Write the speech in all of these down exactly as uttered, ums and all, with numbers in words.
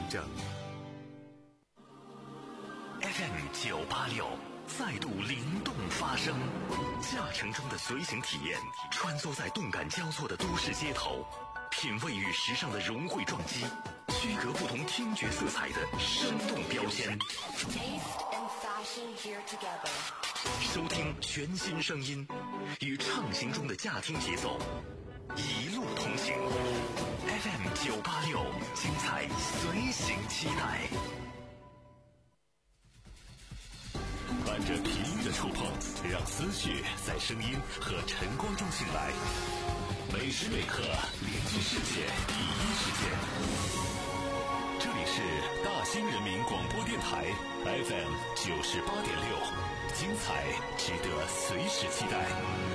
证。F M 九八六再度灵动发声，驾乘中的随行体验，穿梭在动感交错的都市街头，品味与时尚的融汇撞击，区隔不同听觉色彩的生动标签。收听全新声音，与畅行中的驾听节奏，一路同行。F M 九八六，精彩随行期待。伴着频率的触碰，让思绪在声音和晨光中醒来。每时每刻连接世界第一时间。这里是大兴人民广播电台 F M 九十八点六，精彩值得随时期待。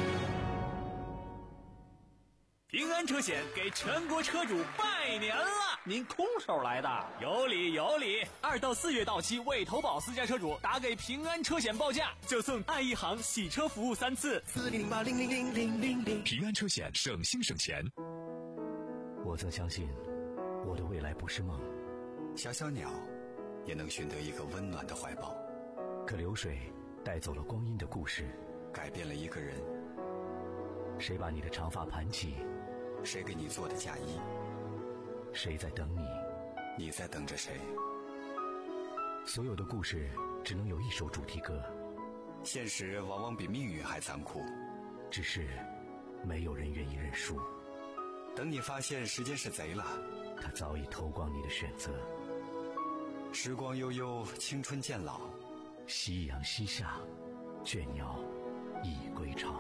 平安车险给全国车主拜年了！ 您空手来的？ 有理有理！二到四月到期未投保私家车主，打给平安车险报价，就送爱一行洗车服务三次。 四零零八零零零零零零。 平安车险，省心省钱。 我曾相信，我的未来不是梦。 小小鸟，也能寻得一个温暖的怀抱。 可流水带走了光阴的故事， 改变了一个人。 谁把你的长发盘起？ 谁给你做的嫁衣？ 谁在等你？ 你在等着谁？ 所有的故事只能有一首主题歌。 现实往往比命运还残酷， 只是没有人愿意认输。 等你发现时间是贼了， 他早已偷光你的选择。 时光悠悠，青春渐老， 夕阳西下，倦鸟已归巢。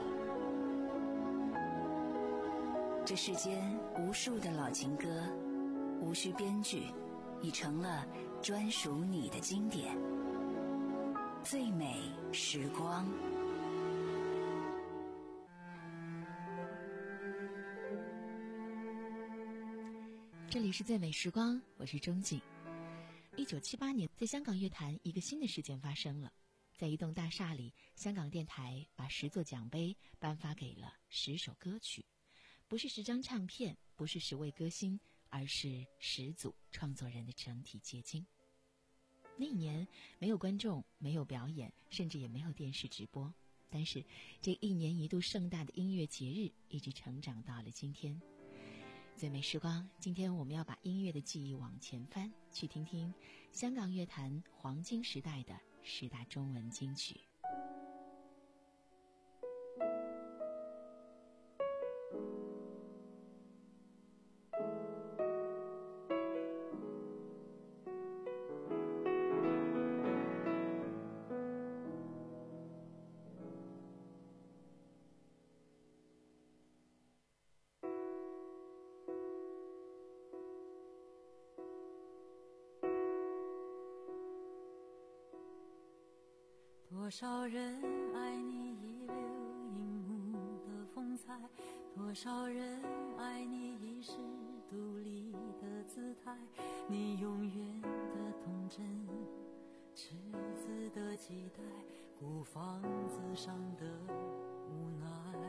这世间无数的老情歌，无需编剧，已成了专属你的经典。最美时光。 这里是最美时光，我是钟景。一九七八年，在香港乐坛一个新的事件发生了。在一栋大厦里，香港电台把十座奖杯颁发给了十首歌曲，不是十张唱片，不是十位歌星，而是十组创作人的整体结晶。那一年没有观众，没有表演，甚至也没有电视直播，但是这一年一度盛大的音乐节日一直成长到了今天。最美时光，今天我们要把音乐的记忆往前翻，去听听香港乐坛黄金时代的十大中文金曲。 多少人爱你一流荧幕的风采，多少人爱你一时独立的姿态，你永远的童真，赤子的期待，孤芳自赏的无奈。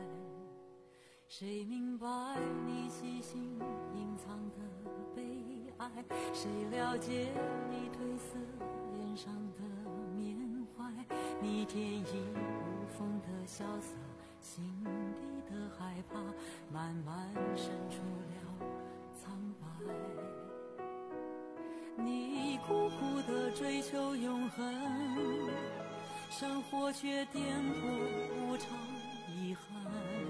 谁明白你细心隐藏的悲哀？谁了解你褪色脸上的缅怀？你天衣无缝的萧瑟，心底的害怕慢慢渗出了苍白。你苦苦的追求永恒，生活却颠簸无常遗憾。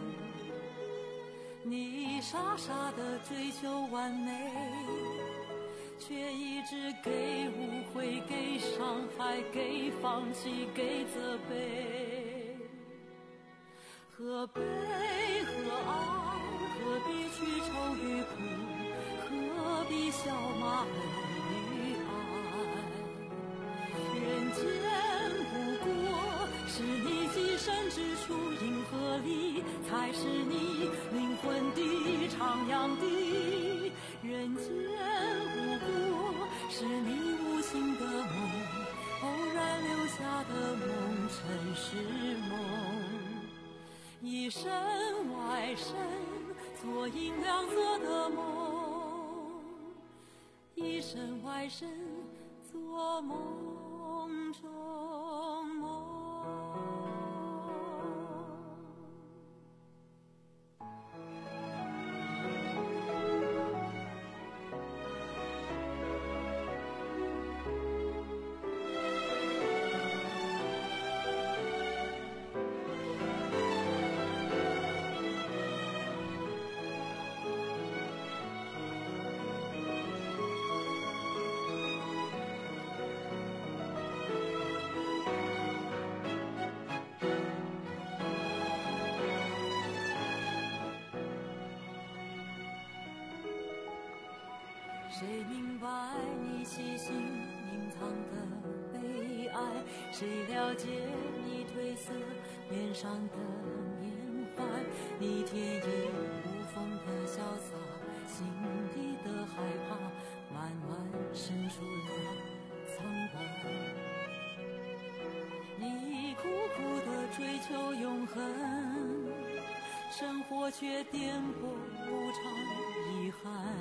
你傻傻的追求完美，却一直给误会，给伤害，给放弃，给责备。何悲何爱，何必去愁与苦，何必笑骂恨与爱。人间不过是你寄身之处，银河里才是你灵魂的徜徉地。人间不过是你无心的梦，偶然留下的梦，尘世梦。一身外身，做银亮色的梦，一身身外身，做梦中梦。谁明白你细心隐藏的悲哀？谁了解你褪色脸上的缅怀？你铁翼无缝的潇洒，心底的害怕慢慢渗出了苍白。你苦苦地追求永恒，生活却颠簸无常遗憾。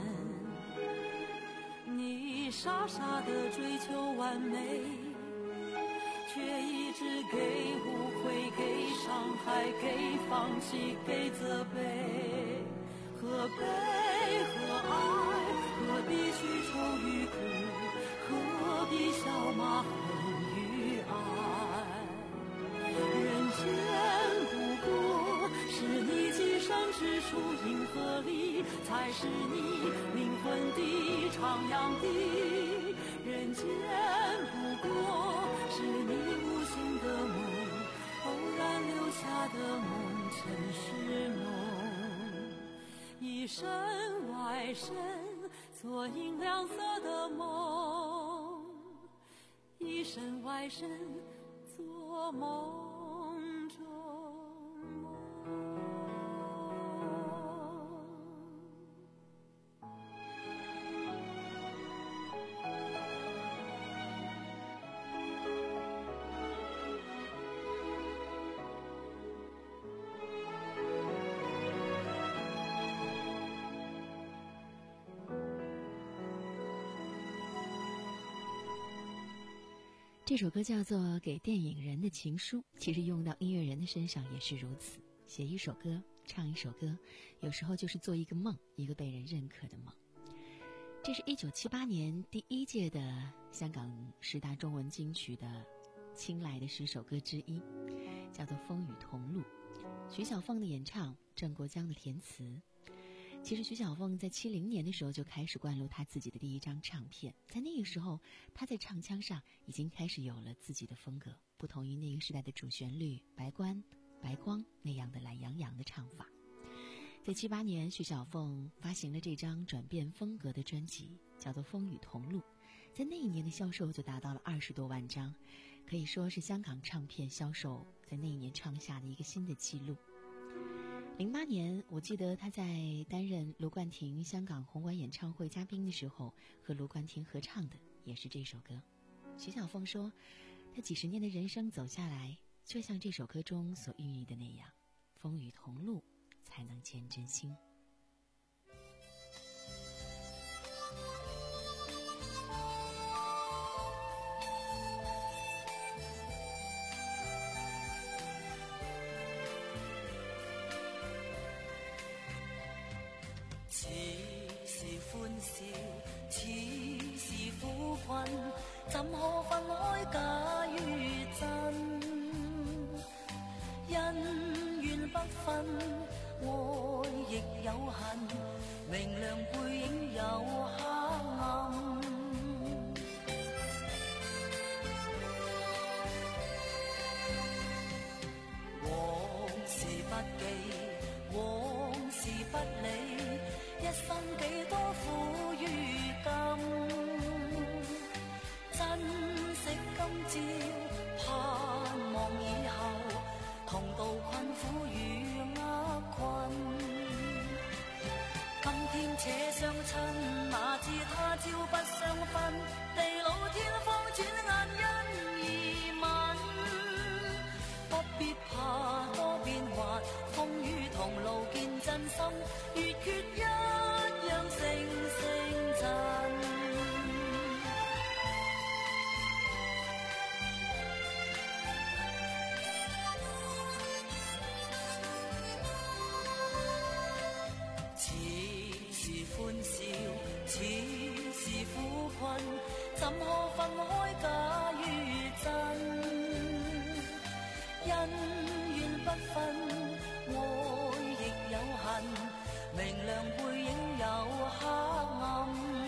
你傻傻地追求完美，却一直给误会，给伤害，给放弃，给责备。何悲何爱，何必去愁与苦，何必笑骂恨与爱。人间不过是你寄生之处，银河里才是你灵魂的徜徉地。人间不过是你无心的梦，偶然留下的梦，尘世梦。一身外身做银亮色的梦，一身外身做梦中梦。 这首歌叫做《给电影人的情书》，其实用到音乐人的身上也是如此。写一首歌，唱一首歌，有时候就是做一个梦，一个被人认可的梦。这是一九七八年第一届的香港十大中文金曲的青睐的十首歌之一，叫做《风雨同路》。徐小凤的演唱，郑国江的填词。其实徐小凤在七零年的时候就开始灌录她自己的第一张唱片，在那个时候她在唱腔上已经开始有了自己的风格，不同于那个时代的主旋律白关白光那样的懒洋洋的唱法。在七八年，徐小凤发行了这张转变风格的专辑，叫做《风雨同路》，在那一年的销售就达到了二十多万张，可以说是香港唱片销售在那一年创下的一个新的纪录。零八年，我记得他在担任卢冠廷香港红馆演唱会嘉宾的时候，和卢冠廷合唱的也是这首歌。徐小凤说，他几十年的人生走下来，就像这首歌中所寓意的那样，风雨同路，才能见真心。 似是歡笑，似是苦困，怎可分開假與真？恩怨不分，愛亦有恨，明亮背影有黑暗。往事不記，往事不理，一生幾多苦與甘，珍惜今朝，盼望以後，同渡困苦與厄困。今天且相親，哪知他朝不相分，地老天荒轉眼因而泯。不必怕多變幻，風雨同路見真心，越缺一樣成成真。 怎可分開假與真？恩怨不分，愛亦有恨，明亮背影有黑暗。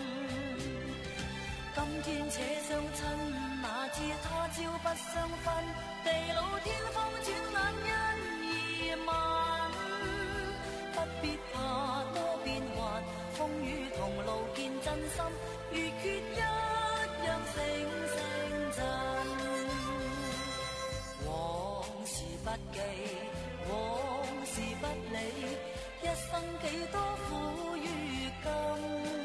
今天且相親，哪知他朝不相分，地老天荒轉眼因而晚。不必怕多變幻，風雨同路見真心，如缺一樣成成真。往事不記，往事不理，一生幾多苦與甘。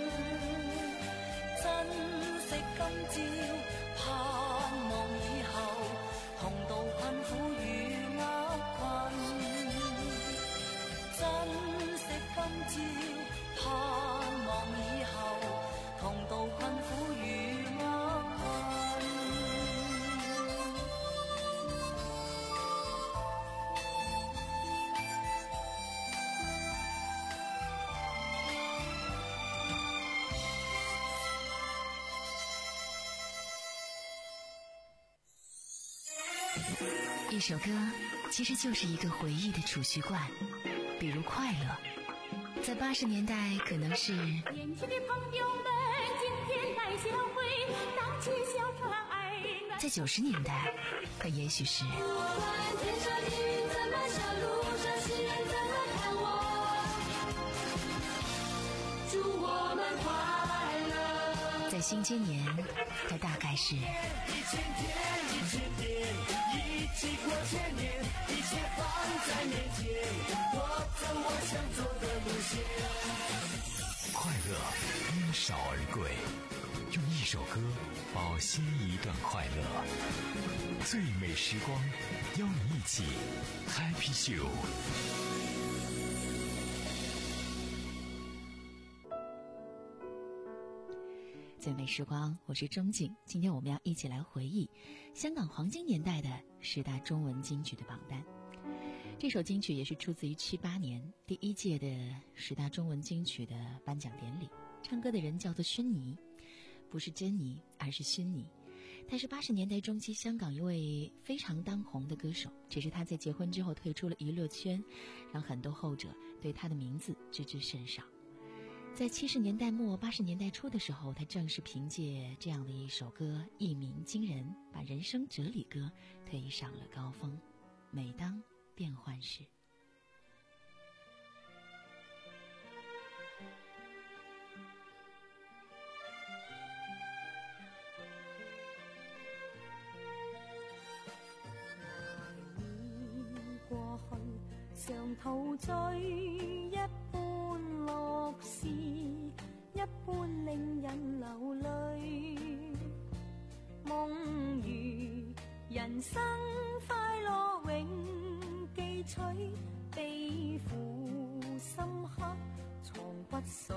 珍惜今朝，盼望以後，同渡困苦與厄困。珍惜今朝，盼望以後，同渡困苦與厄困。 一首歌其实就是一个回忆的储蓄罐，比如快乐，在八十年代可能是年轻的朋友们今天来相会，荡起小船儿暖。 在九十年代它也许是我问天上的云怎么笑，路上行人怎么看我，祝我们快乐。 在新千年它大概是一千天一千天，一起过千年，一切放在面前，我走我想走的路线。 快乐因少而贵，用一首歌保鲜一段快乐。最美时光，邀你一起 Happy Show。 最美时光，我是钟景。今天我们要一起来回忆香港黄金年代的十大中文金曲的榜单。这首金曲也是出自于七八年第一届的十大中文金曲的颁奖典礼。唱歌的人叫做薰妮，不是珍妮，而是薰妮。他是八十年代中期香港一位非常当红的歌手，只是他在结婚之后退出了娱乐圈，让很多后者对他的名字知之甚少。在七十年代末八十年代初的时候，他正是凭借这样的一首歌一鸣惊人，把人生哲理歌推上了高峰。每当变幻时， 過去常陶醉一般樂事，一般令人流淚。夢如人生快樂永記取，悲苦深刻藏骨髓。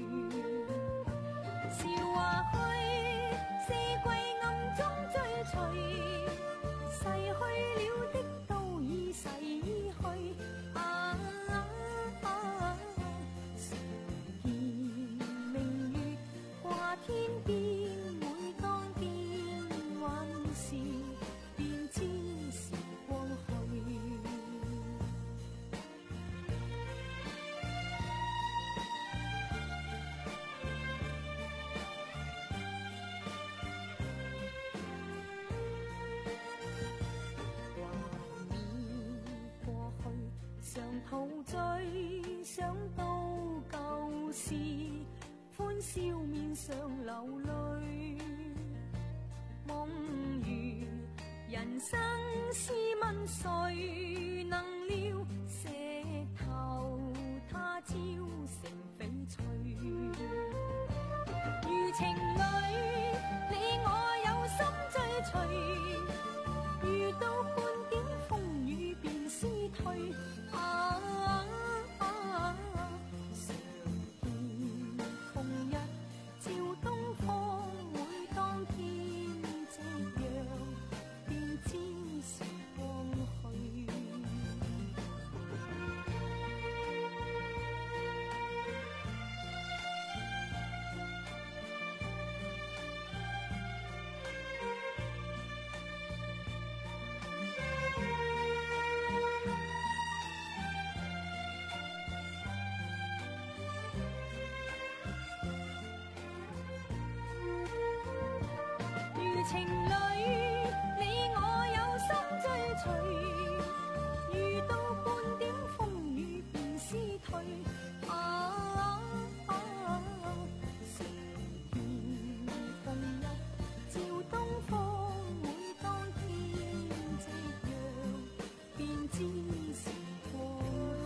笑話去，四季暗中追隨，逝去了的都已逝去。啊啊啊！常見明月掛天邊，每當見往事，便知時光去。常陶醉，想到舊事，歡笑面上流淚。夢如人生試問誰能料，石頭他朝成翡翠。如情侶，你我有心追隨，遇到半點風雨便思退。啊啊啊！常見紅日照東方，每當天夕陽，便知時光去。 情侣，你我有心追隨，遇到半點風雨便思退。啊啊啊時而共日照東方，每當天夕陽，便知時過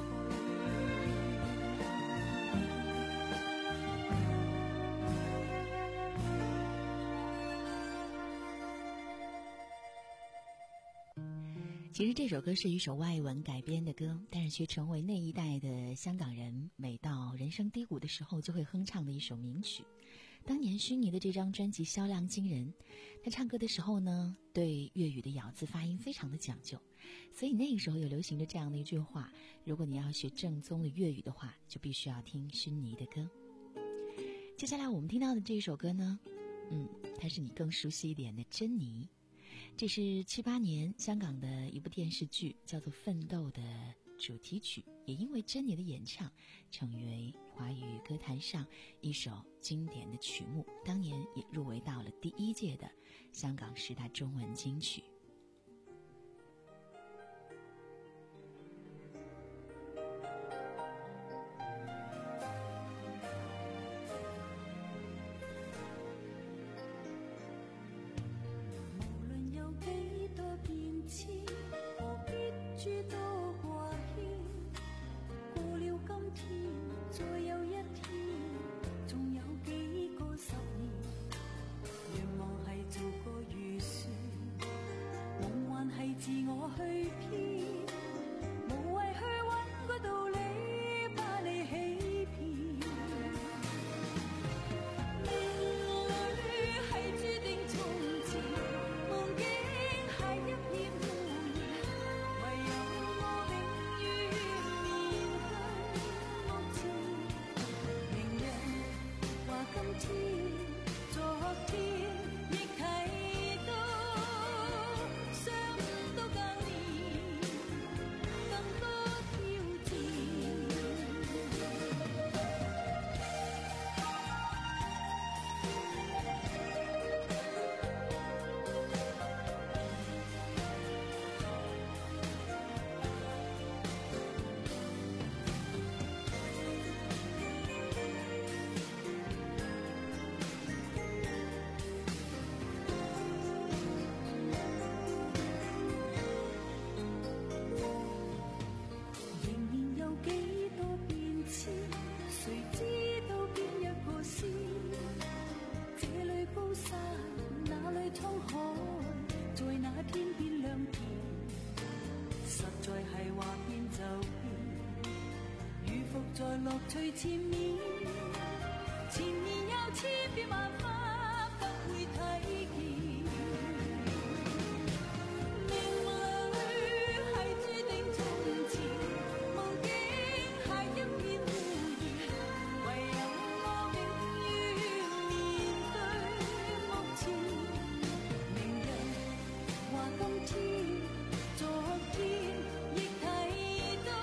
其实这首歌是一首外文改编的歌，但是却成为那一代的香港人每到人生低谷的时候就会哼唱的一首名曲。当年虚拟的这张专辑销量惊人，他唱歌的时候呢，对粤语的咬字发音非常的讲究，所以那个时候有流行着这样的一句话：如果你要学正宗的粤语的话，就必须要听薰妮的歌。接下来我们听到的这一首歌呢，嗯，它是你更熟悉一点的珍妮。这是七八年香港的一部电视剧叫做《奋斗》的主题曲，也因为珍妮的演唱成为华语歌坛上一首经典的曲目，当年也入围到了第一届的香港十大中文金曲。 在樂趣前面，前面有千變萬化，不會睇見。命裏係注定從前，夢境係一片烏煙，唯有我永遠面對目前。明日話今天，昨天亦睇到。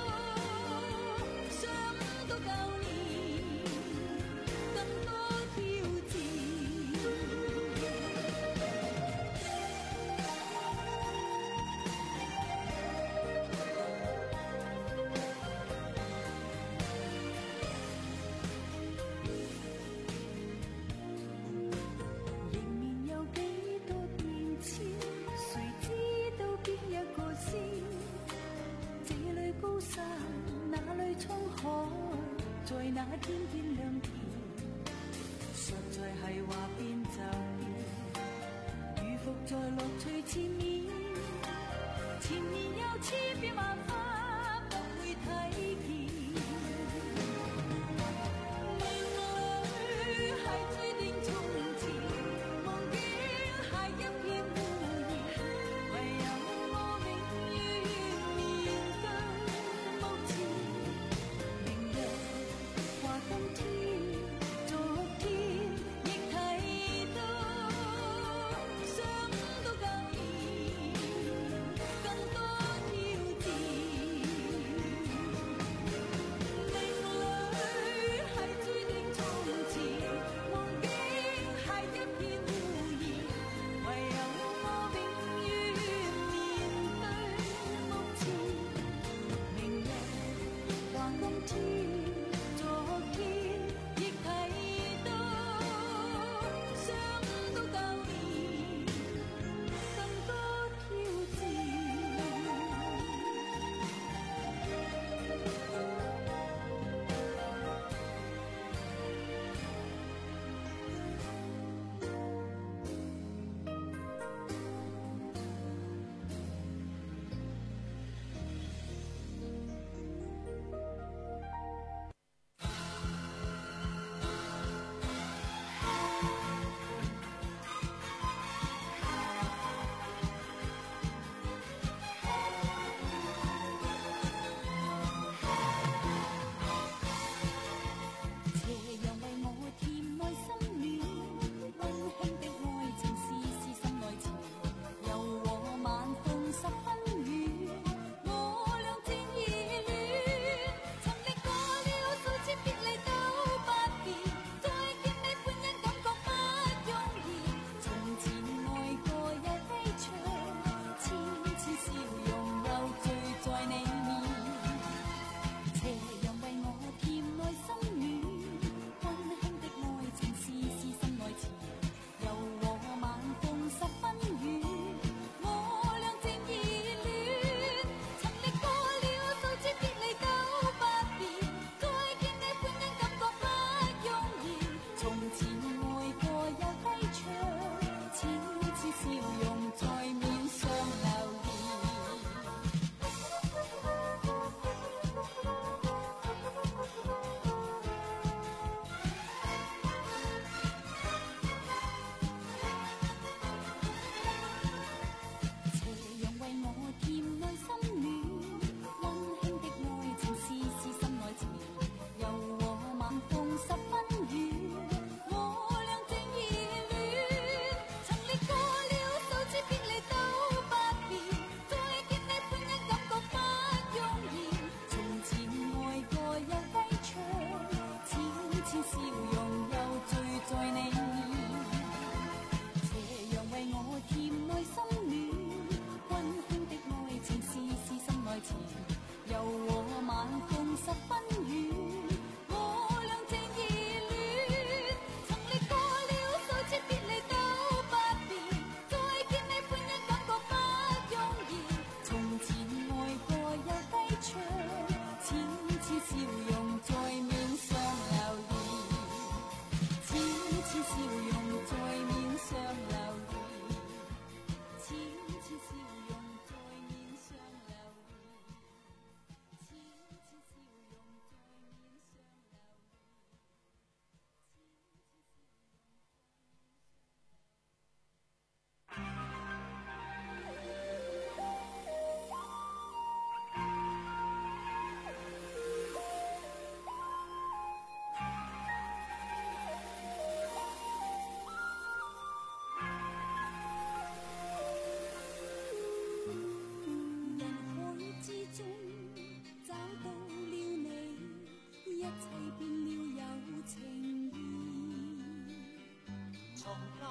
在那天天亮天，實在係話變就變，如伏在樂趣前面，前面有千變萬化，不會睇見。命裏係注定從前，夢境係一片烏煙，唯有我永遠面對目前。明日話今天，昨天亦睇到，想到舊年更多挑戰。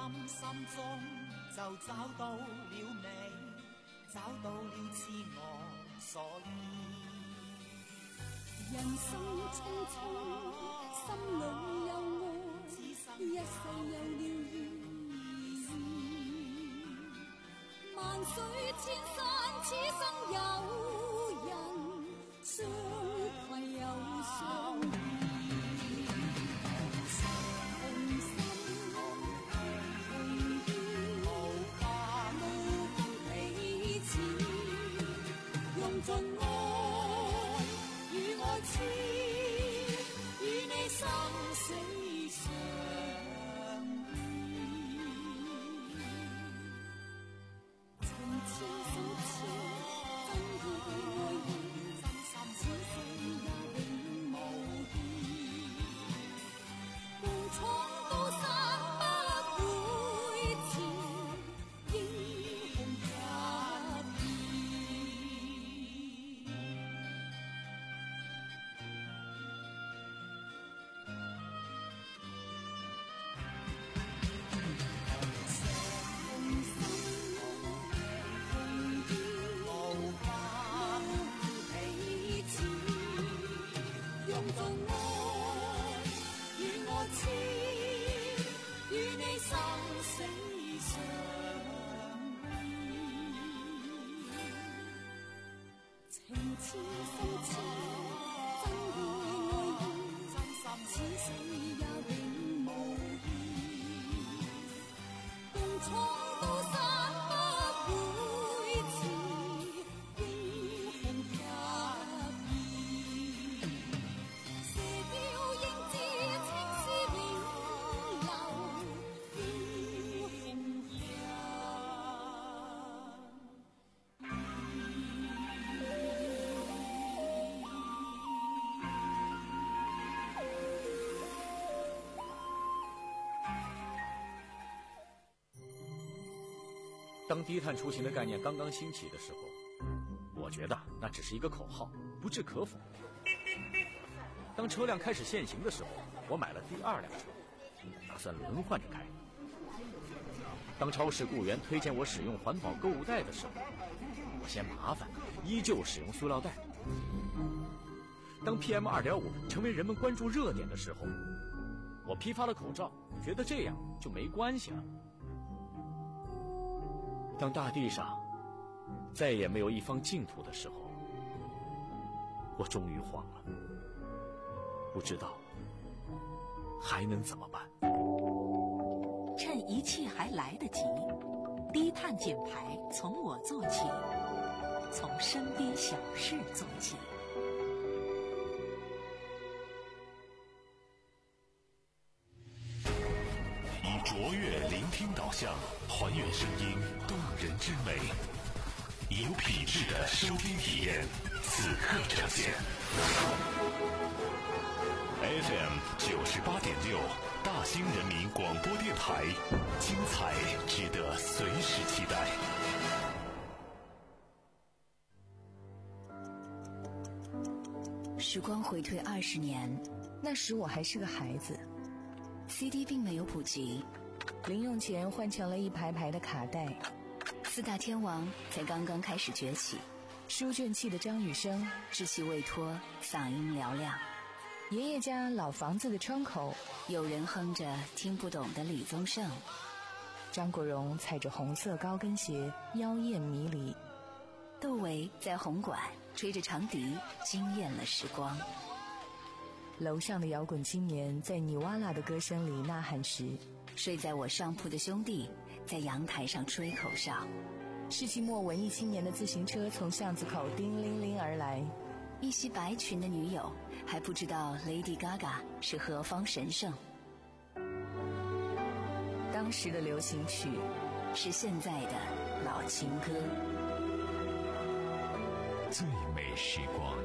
心心中就找到了你，找到了似我所願。 人生匆匆，心裏有愛，一世有了意義。萬水千山，此生有人相攜又相依。同心同意，無分彼此，用盡愛與愛痴，與你生死相依。情切心切，真意愛意，此世也永無異。共闖高山不會遲，英雄不易。用盡愛與愛痴，與你生死相依。情痴心痴，真意愛意，此世也永無異。共闖高山不會遲，英雄不易。射雕英姿，青絲永留，英雄不易。 当低碳出行的概念刚刚兴起的时候，我觉得那只是一个口号，不置可否。当车辆开始限行的时候，我买了第二辆车，打算轮换着开。当超市雇员推荐我使用环保购物袋的时候，我嫌麻烦，依旧使用塑料袋。当 P M 二点五 成为人们关注热点的时候，我批发了口罩，觉得这样就没关系了。当大地上再也没有一方净土的时候，我终于慌了，不知道还能怎么办。 趁一切还来得及，低碳减排从我做起，从身边小事做起。 以卓越聆听导向，还原声音动人之美，以有品质的收听体验，此刻呈现。F M 九十八点六，大兴人民广播电台，精彩值得随时期待。 时光回退二十年，那时我还是个孩子。C D 并没有普及，零用钱换成了一排排的卡带，四大天王才刚刚开始崛起。书卷气的张雨生稚气未脱，嗓音嘹亮。爷爷家老房子的窗口，有人哼着听不懂的李宗盛。张国荣踩着红色高跟鞋，妖艳迷离。窦唯在红馆吹着长笛，惊艳了时光。楼上的摇滚青年在尼瓦拉的歌声里呐喊时，睡在我上铺的兄弟在阳台上吹口哨。世纪末文艺青年的自行车从巷子口叮铃铃而来，一袭白裙的女友还不知道 Lady Gaga 是何方神圣。当时的流行曲是现在的老情歌。 最美时光，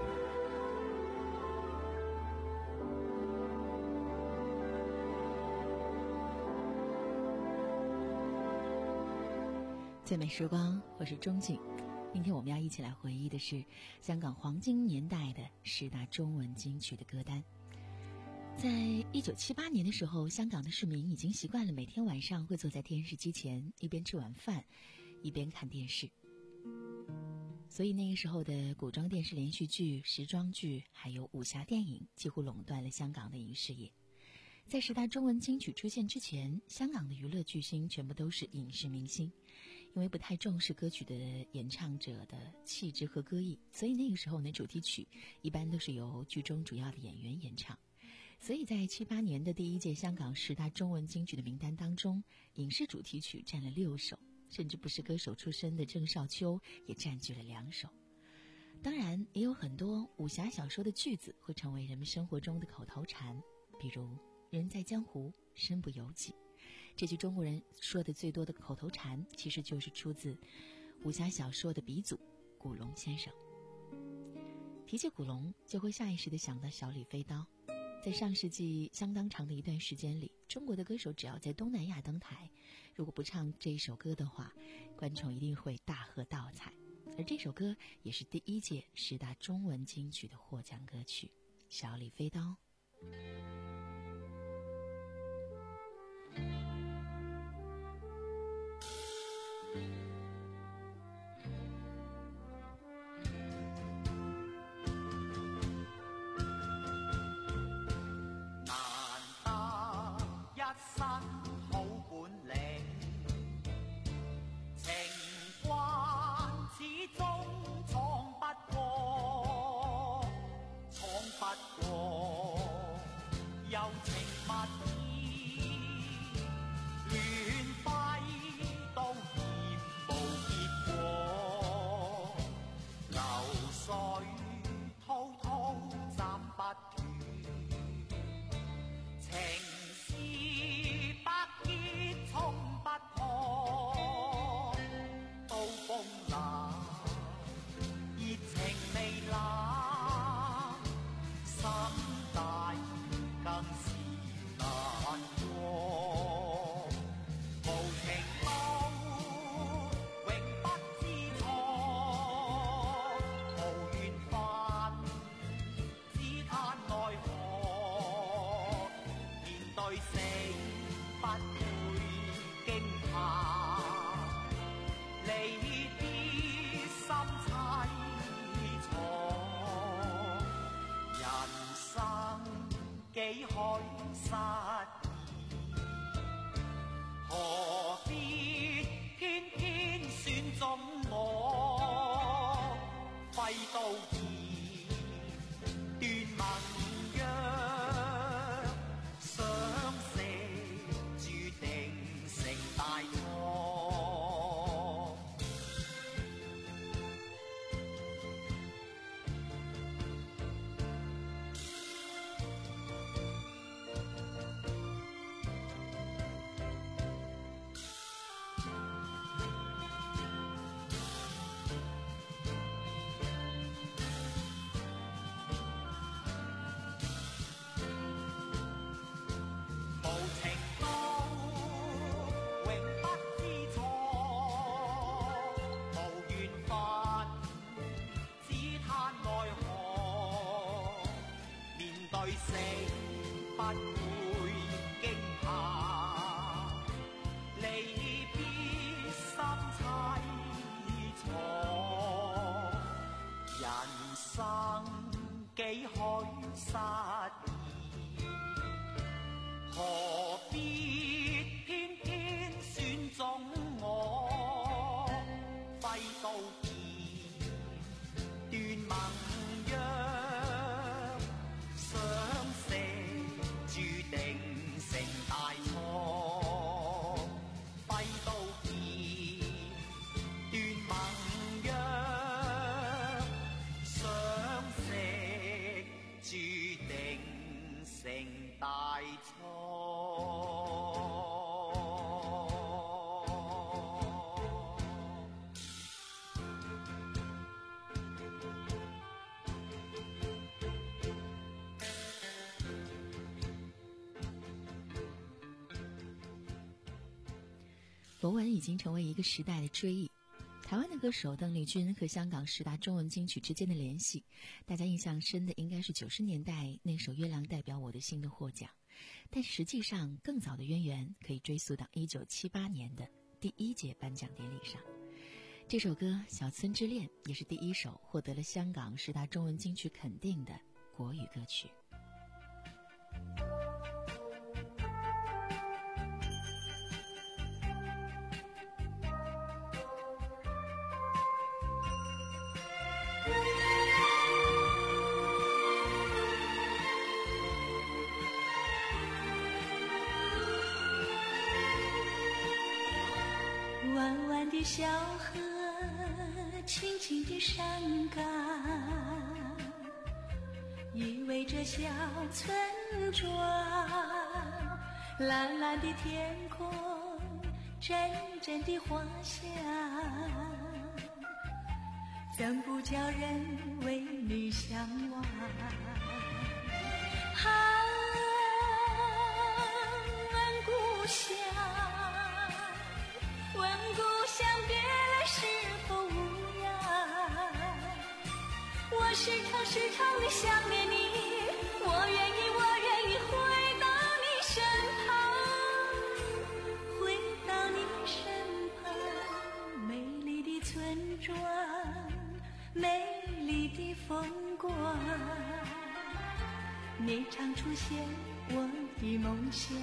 最美时光，我是钟景。今天我们要一起来回忆的是香港黄金年代的十大中文金曲的歌单。 在一九七八年的时候，香港的市民已经习惯了每天晚上会坐在电视机前，一边吃晚饭，一边看电视。所以那个时候的古装电视连续剧、时装剧还有武侠电影几乎垄断了香港的影视业。在十大中文金曲出现之前，香港的娱乐巨星全部都是影视明星，因为不太重视歌曲的演唱者的气质和歌艺，所以那个时候呢，主题曲一般都是由剧中主要的演员演唱。所以在七八年的第一届香港十大中文金曲的名单当中，影视主题曲占了六首，甚至不是歌手出身的郑少秋也占据了两首。当然也有很多武侠小说的句子会成为人们生活中的口头禅，比如人在江湖身不由己，这句中国人说的最多的口头禅其实就是出自武侠小说的鼻祖古龙先生。提起古龙，就会下意识地想到小李飞刀。在上世纪相当长的一段时间里，中国的歌手只要在东南亚登台，如果不唱这一首歌的话，观众一定会大喝倒彩。而这首歌也是第一届十大中文金曲的获奖歌曲《小李飞刀》。 幾許失意，何必偏偏選中我？揮刀劍斷盟約，相識注定成大錯。幾許失意，何必偏偏選中我？揮刀劍斷盟約，相識注定成大錯。揮刀劍斷盟約，注定成大錯。 罗文已經成為一個時代的追憶， 台湾的歌手邓丽君和香港十大中文金曲之间的联系，大家印象深的应该是九十年代那首《月亮代表我的心》的获奖，但实际上更早的渊源可以追溯到一九七八年的第一届颁奖典礼上。这首歌《小村之恋》也是第一首获得了香港十大中文金曲肯定的国语歌曲。 弯弯的小河，轻轻的山岗，依偎着小村庄。蓝蓝的天空，阵阵的花香，怎不叫人为你向往？啊，问故乡，问故乡别来是否无恙？我时常时常地想念你，我愿意我愿意回到你身旁，回到你身旁。美丽的村庄，美丽的风光，你常出现我的梦想。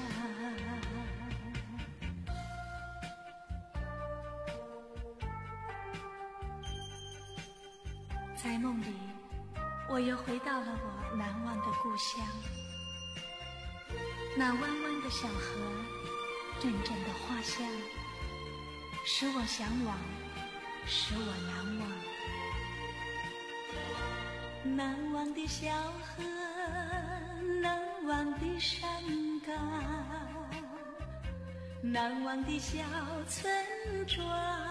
在梦里，我又回到了我难忘的故乡。那弯弯的小河，阵阵的花香，使我向往，使我难忘。难忘的小河，难忘的山岗，难忘的小村庄，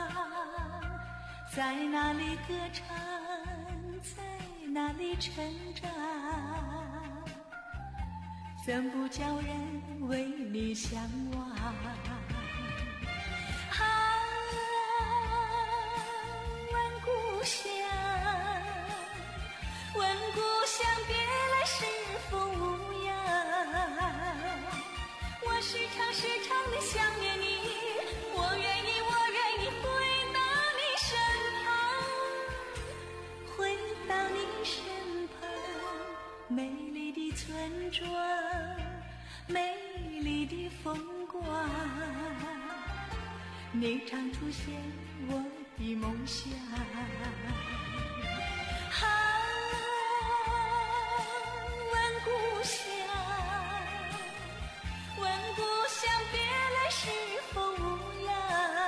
在哪里歌唱，在哪里成长，怎不叫人为你向往？啊，问故乡，问故乡别来是否无恙？我时常时常地想念你，我愿意我愿意回到你身旁，回到你身旁。美丽的村庄，美丽的风光，你常出现我的梦想。啊，问故乡，问故乡别来是否无恙？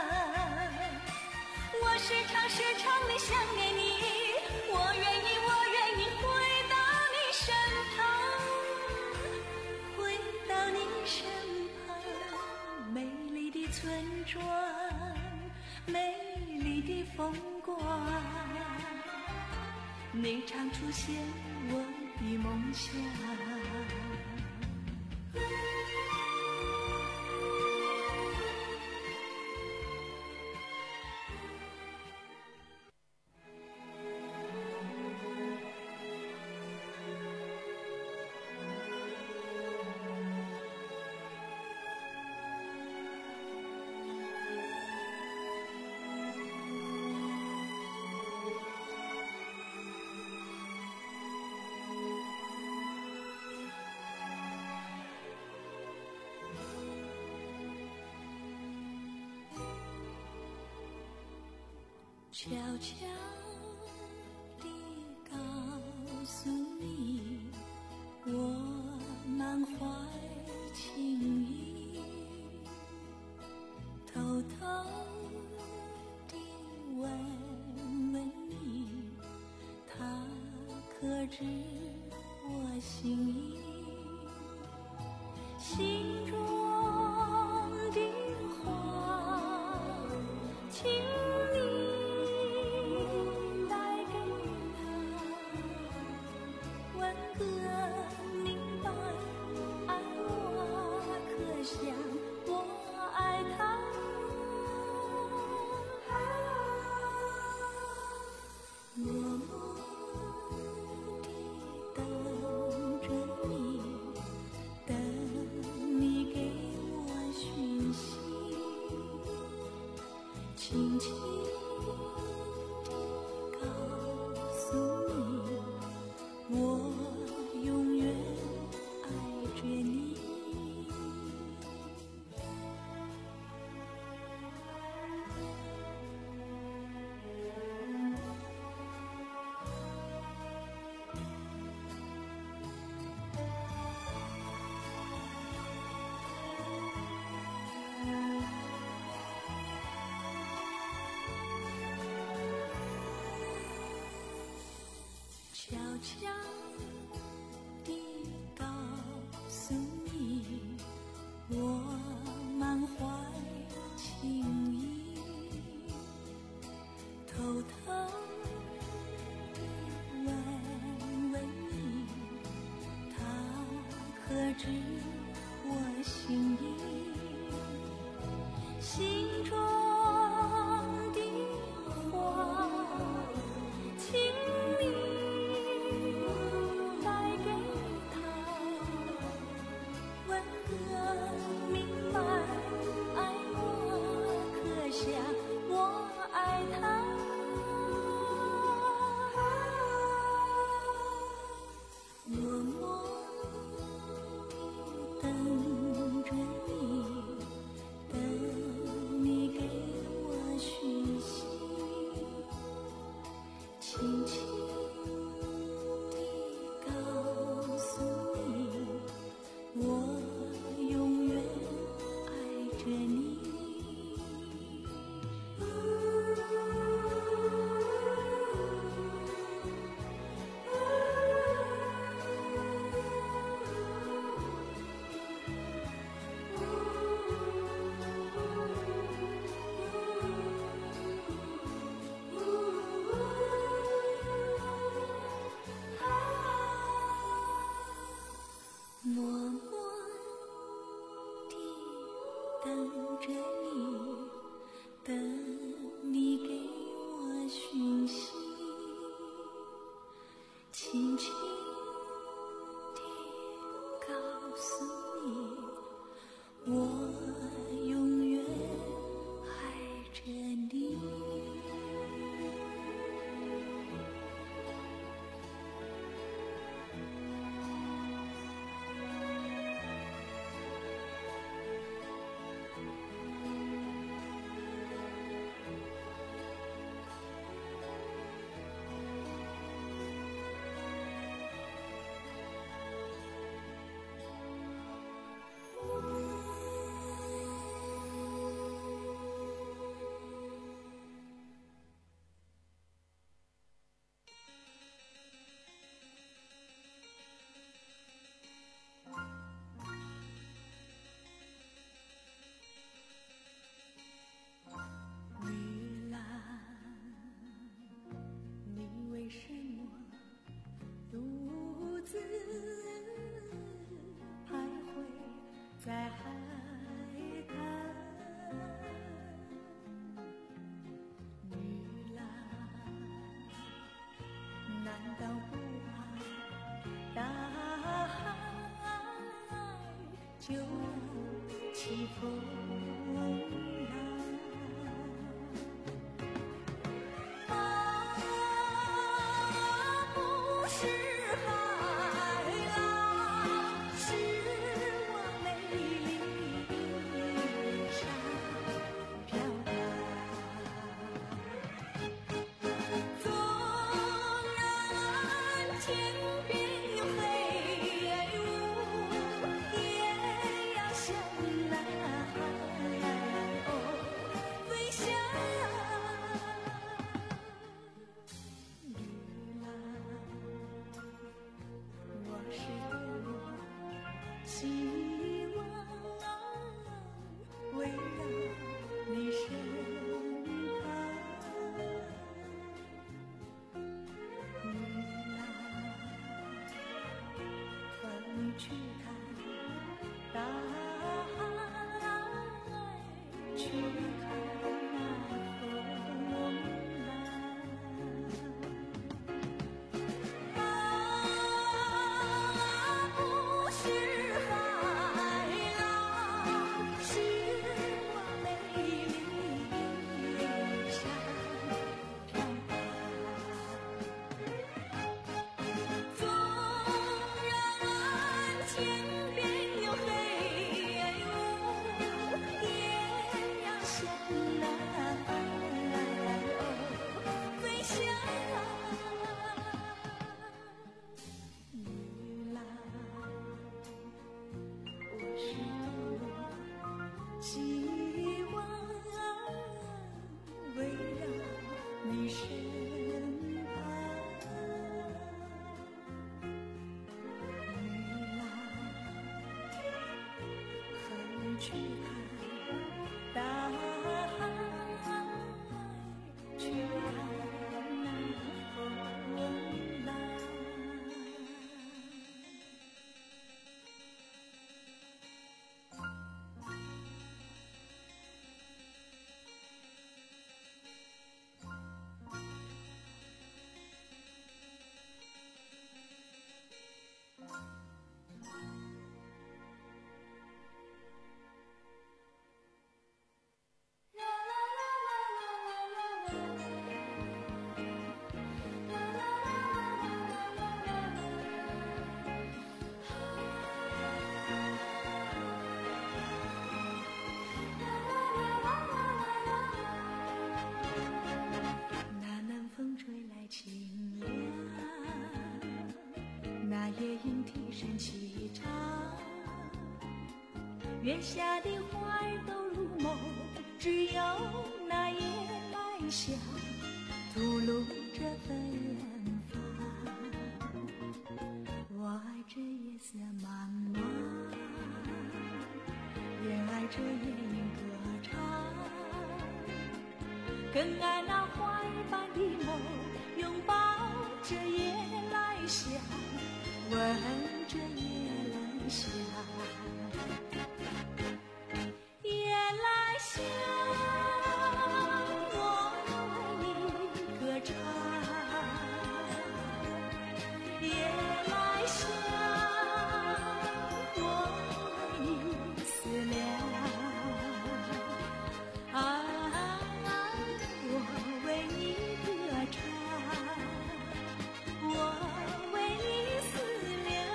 我时常时常地想念你，我愿意我愿意回到你身旁，回到你身旁。美丽的村庄，美丽的风光，你常出现我的梦想。悄悄地告诉你，我满怀情意，偷偷地问问你，他可知我心意？心中的话，请你轻轻地告诉你，我永远爱着你。悄悄地告诉你，我满怀情意，偷偷地问问你，他可知我心意？心中的话，请你带给他，问个明白，爱我可想我爱他。默默地等着你，等你给我讯息，轻轻地告诉你，我永远爱着你。默默地等着你，等你给我讯息，轻轻地告诉你，我永远爱着你。玉兰，你为什么独自徘徊在海滩？玉兰，难道不怕大海就要起风浪？希望围绕你身旁，玉兰，和你去看大海，去看那风浪。不是海浪，是我美丽去看大海，去看那风浪。那南风吹来清凉，那夜莺啼声齐唱，月下的花儿都入梦，只有那夜来香吐露着芬芳。我爱这夜色茫茫，也爱这夜莺歌唱，更爱那花儿般的梦，拥抱着夜来香，闻着夜来香。夜来香，我为你歌唱。夜来香，我为你思量。啊，我为你歌唱，我为你思量。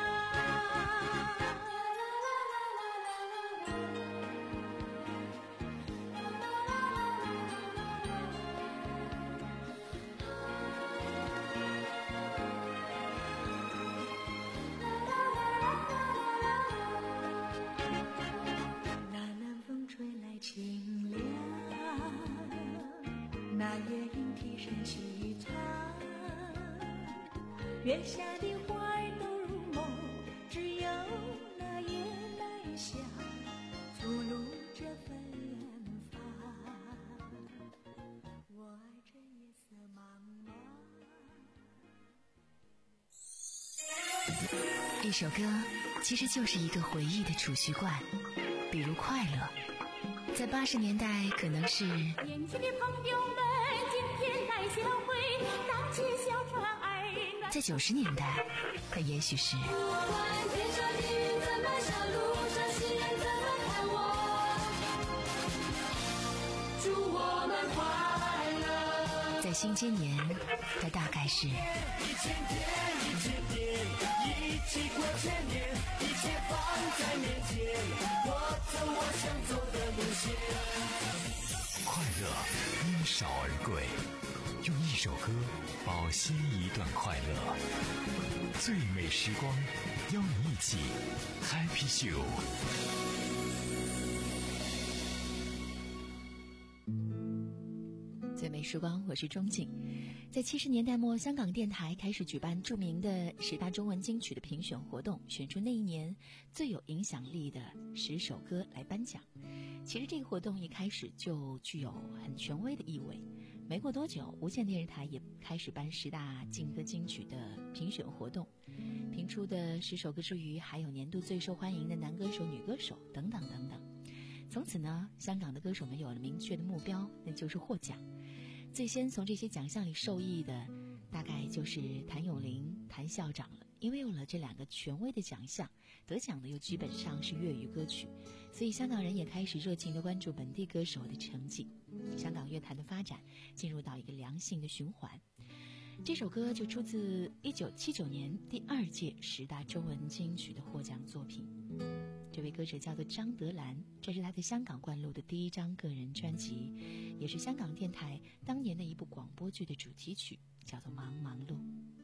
那南风吹来清凉，那夜莺啼声齐唱，月下的花儿都入梦，只有那夜来香吐露着芬芳。我爱这夜色茫茫。 一首歌其实就是一个回忆的储蓄罐，比如快乐，在八十年代可能是年轻的朋友们，今天来相会，荡起小船儿。 在九十年代，它也许是不管天上的云怎么笑，路上行人怎么看我，祝我们快乐。 在新千年，它大概是一千天，一千天，一起过千年，一切放在面前，我走我想走的路线。 快乐因少而贵，用一首歌保鲜一段快乐。最美时光，邀你一起 Happy Show。 最美时光，我是钟景。在七十年代末，香港电台开始举办著名的十大中文金曲的评选活动，选出那一年最有影响力的十首歌来颁奖。其实这个活动一开始就具有很权威的意味。没过多久，无线电视台也开始办十大劲歌金曲的评选活动，评出的十首歌之余，还有年度最受欢迎的男歌手、女歌手等等等等。从此呢，香港的歌手们有了明确的目标，那就是获奖。最先从这些奖项里受益的，大概就是谭咏麟、谭校长了。因为有了这两个权威的奖项，得奖的又基本上是粤语歌曲，所以香港人也开始热情地关注本地歌手的成绩。香港乐坛的发展进入到一个良性的循环。这首歌就出自一九七九年第二届十大中文金曲的获奖作品。这位歌者叫做张德兰，这是他在香港灌录的第一张个人专辑，也是香港电台当年的一部广播剧的主题曲，叫做《忙忙碌》。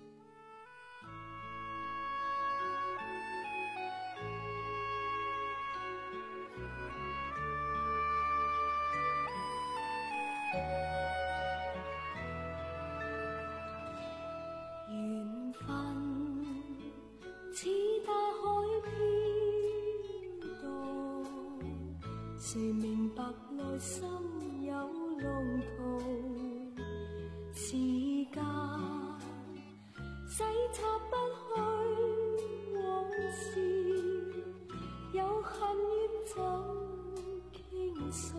缘分似大海飘荡， 谁明白内心有路途？时间洗刷不去往事，有恨怨怎倾诉？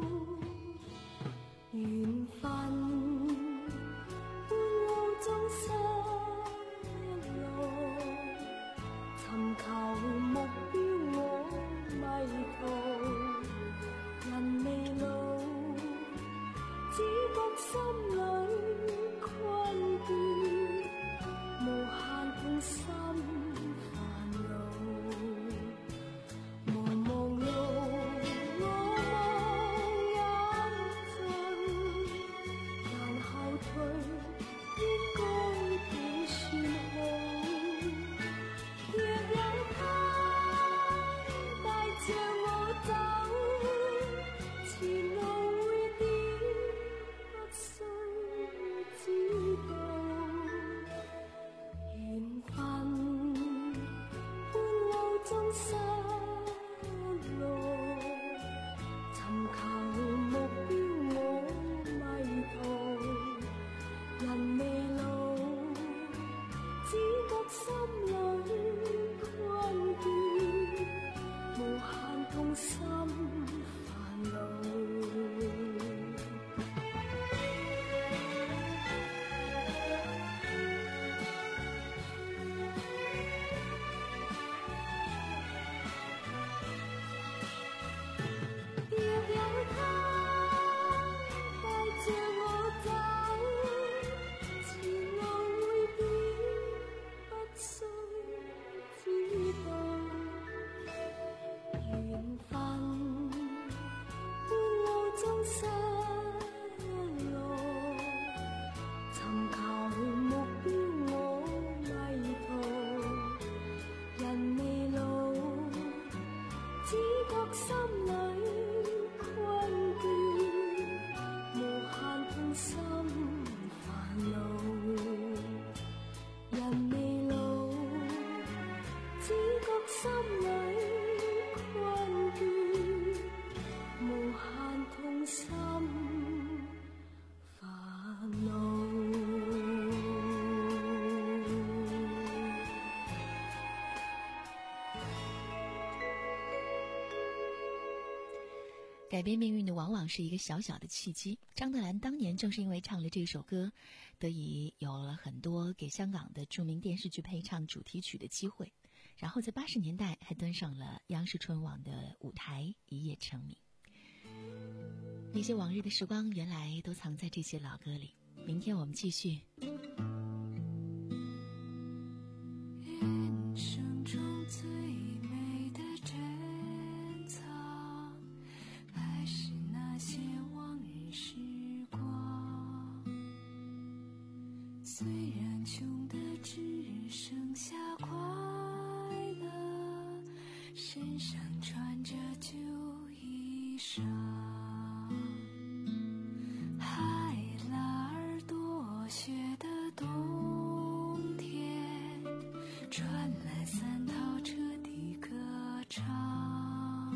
缘分半路中失路，寻求目标我迷途，人未老，只觉心里困倦，无限痛心烦恼。茫茫路我望眼尽，但后退应该點算好？若有他帶着我走，前路會點不需知道。緣分半路中失路，尋求目標我迷途，人未老，只覺心裏困倦，無限痛心煩惱。若有他帶着我走，前路會點不需知道。緣分半路中失路，尋求目標我迷途，人未老，只覺心裏困倦，無限痛心煩惱。人未老，只覺心裏困倦，無限痛心煩惱。 改变命运的往往是一个小小的契机。张德兰当年正是因为唱了这首歌，得以有了很多给香港的著名电视剧配唱主题曲的机会，然后在八十年代还登上了央视春晚的舞台，一夜成名。那些往日的时光，原来都藏在这些老歌里。明天我们继续。 人生中最美的珍藏，还是那些往日时光。虽然穷的只剩下快乐，身上穿着旧衣裳。海拉尔多雪的冬天，传来三套车的歌唱。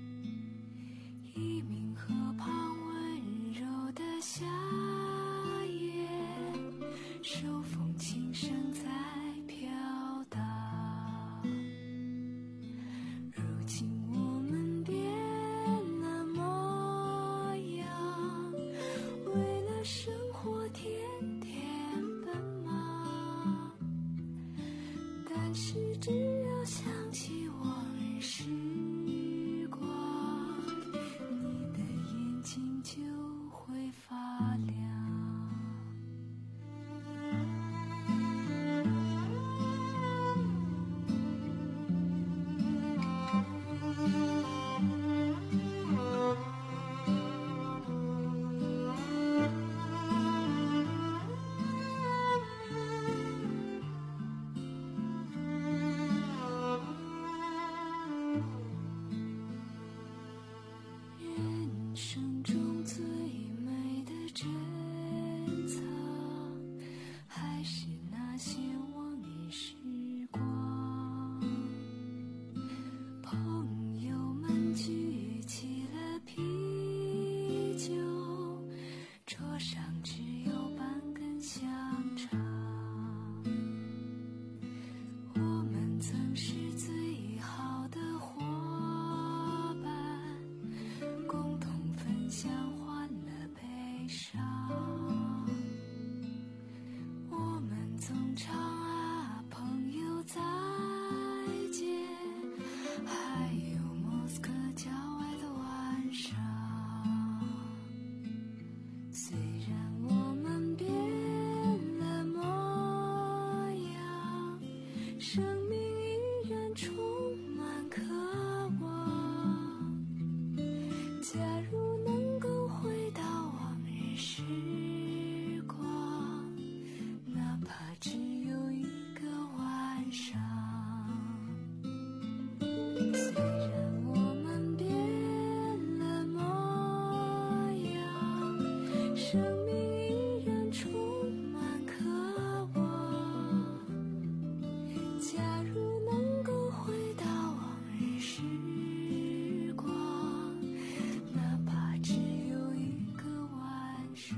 一名河旁温柔的夏夜，手风琴声在飘荡。如今我们变了模样，为了生活天天奔忙。但是只要想起往日时光，你的眼睛就会发亮。 上只有半根香肠。我们曾是最好的伙伴，共同分享欢乐悲伤。我们总唱啊朋友再见，还有莫斯科郊外的晚上。虽然我们变了模样，生命依然充满渴望。假如能够回到往日时光，哪怕只有一个晚上。虽然我们变了模样，生命依然充满渴望。假如能够回到往日时光，哪怕只有一个晚上。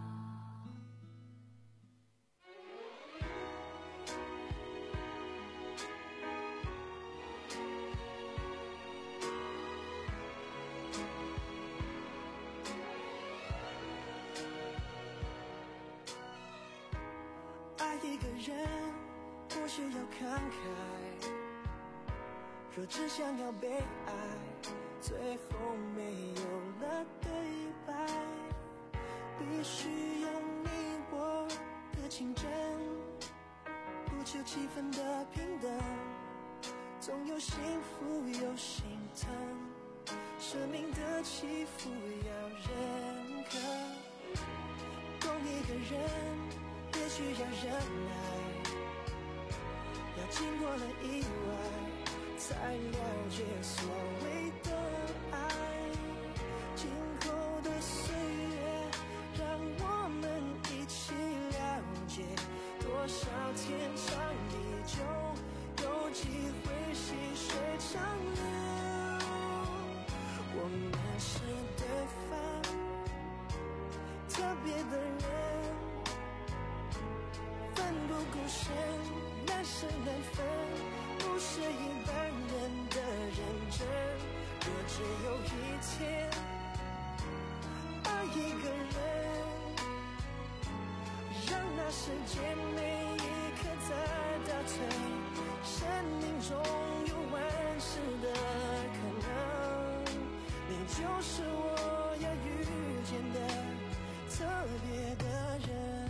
爱一个人不需要慷慨，若只想要被爱，最后没有了对白。必须有你我的情真，不求气氛的平等，总有幸福有心疼，生命的起伏要认可。懂一个人也需要忍耐，要经过了意外，才了解所谓的爱。今后的岁月，让我们一起了解，多少天长地久，有机会细水长流。我们是对方特别的人，奋不顾身，难舍难分，不是一般人的认真。若只有一天爱一个人，让那时间每一刻在倒退，生命中有万事的可能，你就是我要遇见的特别的人。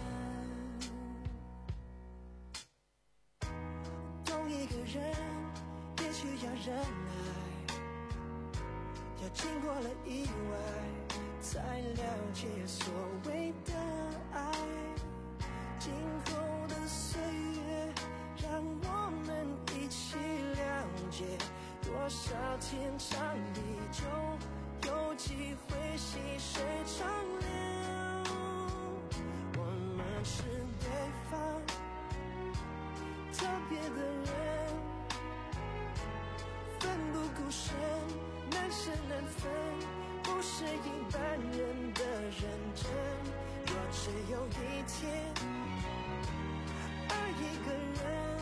懂一个人也需要忍耐，要经过了意外，才了解所谓的爱。今后的岁月，让我们一起了解，多少天长地久，有机会细水长流。我们是对方特别的人，奋不顾身，难舍难分，不是一般人的认真。若只有一天爱一个人，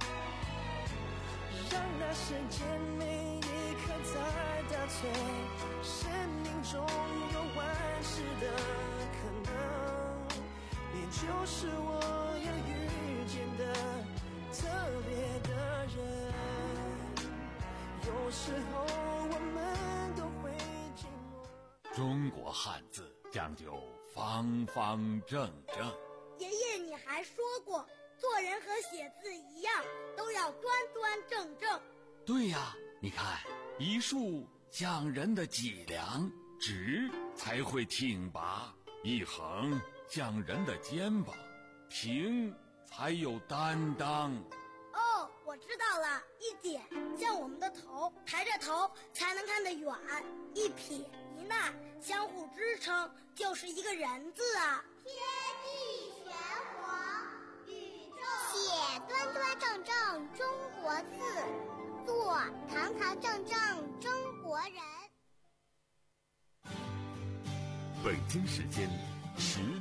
让那时间每一刻在倒退，生命中有万事的可能，你就是我要遇见的特别的人。有时候我们都会寂寞。 中国汉字讲究方方正正。 爷爷，你还说过，做人和写字一样，都要端端正正。 对呀，你看，一竖像人的脊梁，直才会挺拔；一横像人的肩膀，平才有担当。 哦，我知道了，一点像我们的头，抬着头才能看得远；一撇一捺相互支撑，就是一个人字啊。 天地玄黄，宇宙写端端正正中国字，做堂堂正正中国人。 北京时间十